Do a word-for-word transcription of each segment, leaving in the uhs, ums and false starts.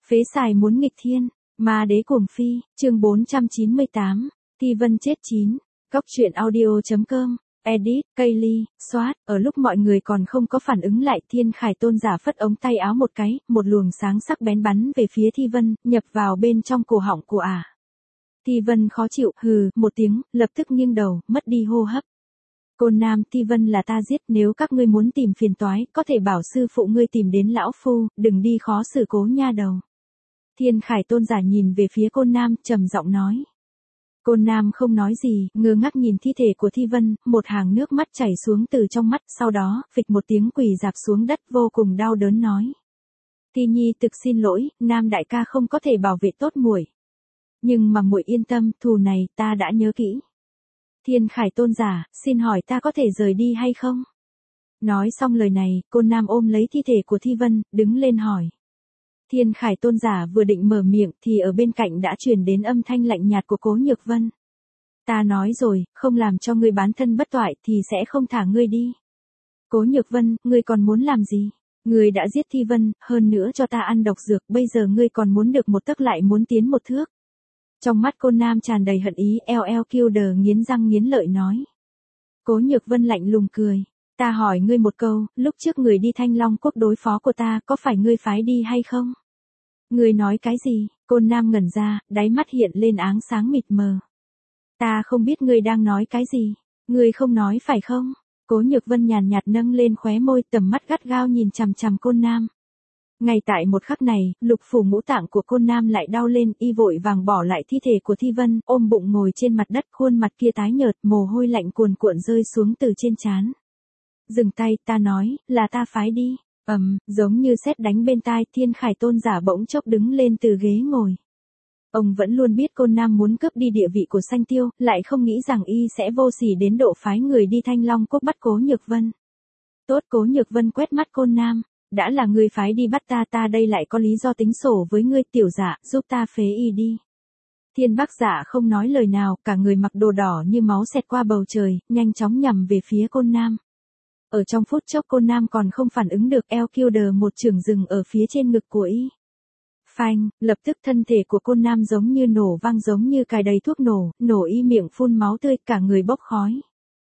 Phế xài muốn nghịch thiên, ma đế cuồng phi, chương bốn trăm chín mươi tám, Thi Vân chết chín, Cóc truyện audio chấm com, edit, Kaylee, soát, ở lúc mọi người còn không có phản ứng lại, Thiên Khải Tôn giả phất ống tay áo một cái, một luồng sáng sắc bén bắn về phía Thi Vân, nhập vào bên trong cổ họng của ả. À. Thi Vân khó chịu, hừ, một tiếng, lập tức nghiêng đầu, mất đi hô hấp. Côn Nam, Thi Vân là ta giết, nếu các ngươi muốn tìm phiền toái, có thể bảo sư phụ ngươi tìm đến lão phu, đừng đi khó xử Cố nha đầu. Thiên Khải Tôn giả nhìn về phía Côn Nam, trầm giọng nói. Côn Nam không nói gì, ngơ ngác nhìn thi thể của Thi Vân, một hàng nước mắt chảy xuống từ trong mắt, sau đó, phịch một tiếng quỳ dạp xuống đất vô cùng đau đớn nói. Thi Nhi thực xin lỗi, Nam đại ca không có thể bảo vệ tốt muội. Nhưng mà muội yên tâm, thù này ta đã nhớ kỹ. Thiên Khải Tôn giả, xin hỏi ta có thể rời đi hay không? Nói xong lời này, Côn Nam ôm lấy thi thể của Thi Vân, đứng lên hỏi. Thiên Khải Tôn giả vừa định mở miệng thì ở bên cạnh đã truyền đến âm thanh lạnh nhạt của Cố Nhược Vân. Ta nói rồi, không làm cho ngươi bán thân bất toại thì sẽ không thả ngươi đi. Cố Nhược Vân, ngươi còn muốn làm gì? Ngươi đã giết Thi Vân, hơn nữa cho ta ăn độc dược, bây giờ ngươi còn muốn được một tấc lại muốn tiến một thước. Trong mắt Côn Nam tràn đầy hận ý, eo eo kêu đờ nghiến răng nghiến lợi nói. Cố Nhược Vân lạnh lùng cười. Ta hỏi ngươi một câu, lúc trước người đi Thanh Long Quốc đối phó của ta, có phải ngươi phái đi hay không? Ngươi nói cái gì? Côn Nam ngẩn ra, đáy mắt hiện lên áng sáng mịt mờ. Ta không biết ngươi đang nói cái gì. Ngươi không nói phải không? Cố Nhược Vân nhàn nhạt nâng lên khóe môi, tầm mắt gắt gao nhìn chằm chằm Côn Nam. Ngay tại một khắc này, lục phủ ngũ tạng của Côn Nam lại đau lên, y vội vàng bỏ lại thi thể của Thi Vân, ôm bụng ngồi trên mặt đất, khuôn mặt kia tái nhợt, mồ hôi lạnh cuồn cuộn rơi xuống từ trên trán. Dừng tay, ta nói, là ta phái đi. Ầm, um, giống như sét đánh bên tai, Thiên Khải Tôn giả bỗng chốc đứng lên từ ghế ngồi. Ông vẫn luôn biết Côn Nam muốn cướp đi địa vị của Sanh Tiêu, lại không nghĩ rằng y sẽ vô sỉ đến độ phái người đi Thanh Long Quốc bắt Cố Nhược Vân. Tốt, Cố Nhược Vân quét mắt Côn Nam. Đã là ngươi phái đi bắt ta, ta đây lại có lý do tính sổ với ngươi, tiểu dạ, giúp ta phế y đi. Thiên Bắc Dạ không nói lời nào, cả người mặc đồ đỏ như máu xẹt qua bầu trời, nhanh chóng nhằm về phía Côn Nam. Ở trong phút chốc Côn Nam còn không phản ứng được, eo kêu đờ một chưởng dừng ở phía trên ngực của y. Phanh, lập tức thân thể của Côn Nam giống như nổ vang, giống như cài đầy thuốc nổ, nổ y miệng phun máu tươi, cả người bốc khói.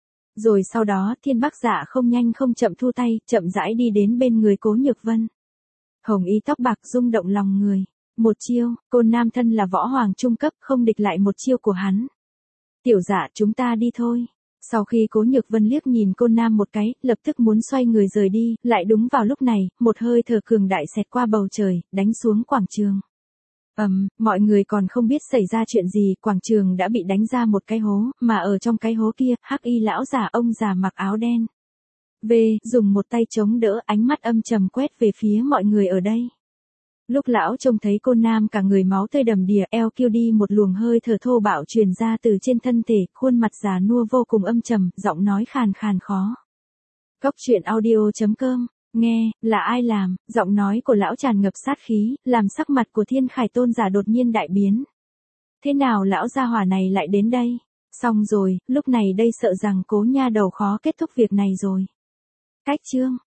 Rồi sau đó, Thiên Bắc Dạ không nhanh không chậm thu tay, chậm rãi đi đến bên người Cố Nhược Vân. Hồng y tóc bạc rung động lòng người. Một chiêu, Côn Nam thân là võ hoàng trung cấp, không địch lại một chiêu của hắn. Tiểu Dạ, chúng ta đi thôi. Sau khi Cố Nhược Vân liếc nhìn Côn Nam một cái, lập tức muốn xoay người rời đi, lại đúng vào lúc này, một hơi thở cường đại xẹt qua bầu trời, đánh xuống quảng trường. Ầm, um, mọi người còn không biết xảy ra chuyện gì, quảng trường đã bị đánh ra một cái hố, mà ở trong cái hố kia, hắc y lão già ông già mặc áo đen. V, dùng một tay chống đỡ, ánh mắt âm trầm quét về phía mọi người ở đây. Lúc lão trông thấy Côn Nam cả người máu tươi đầm đìa, eo kêu đi, một luồng hơi thở thô bạo truyền ra từ trên thân thể, khuôn mặt già nua vô cùng âm trầm, giọng nói khàn khàn khó. Cóc truyện audio chấm com. Nghe, là ai làm? Giọng nói của lão tràn ngập sát khí, làm sắc mặt của Thiên Khải Tôn giả đột nhiên đại biến. Thế nào lão gia hỏa này lại đến đây? Xong rồi, lúc này đây sợ rằng Cố nha đầu khó kết thúc việc này rồi. Cách chương.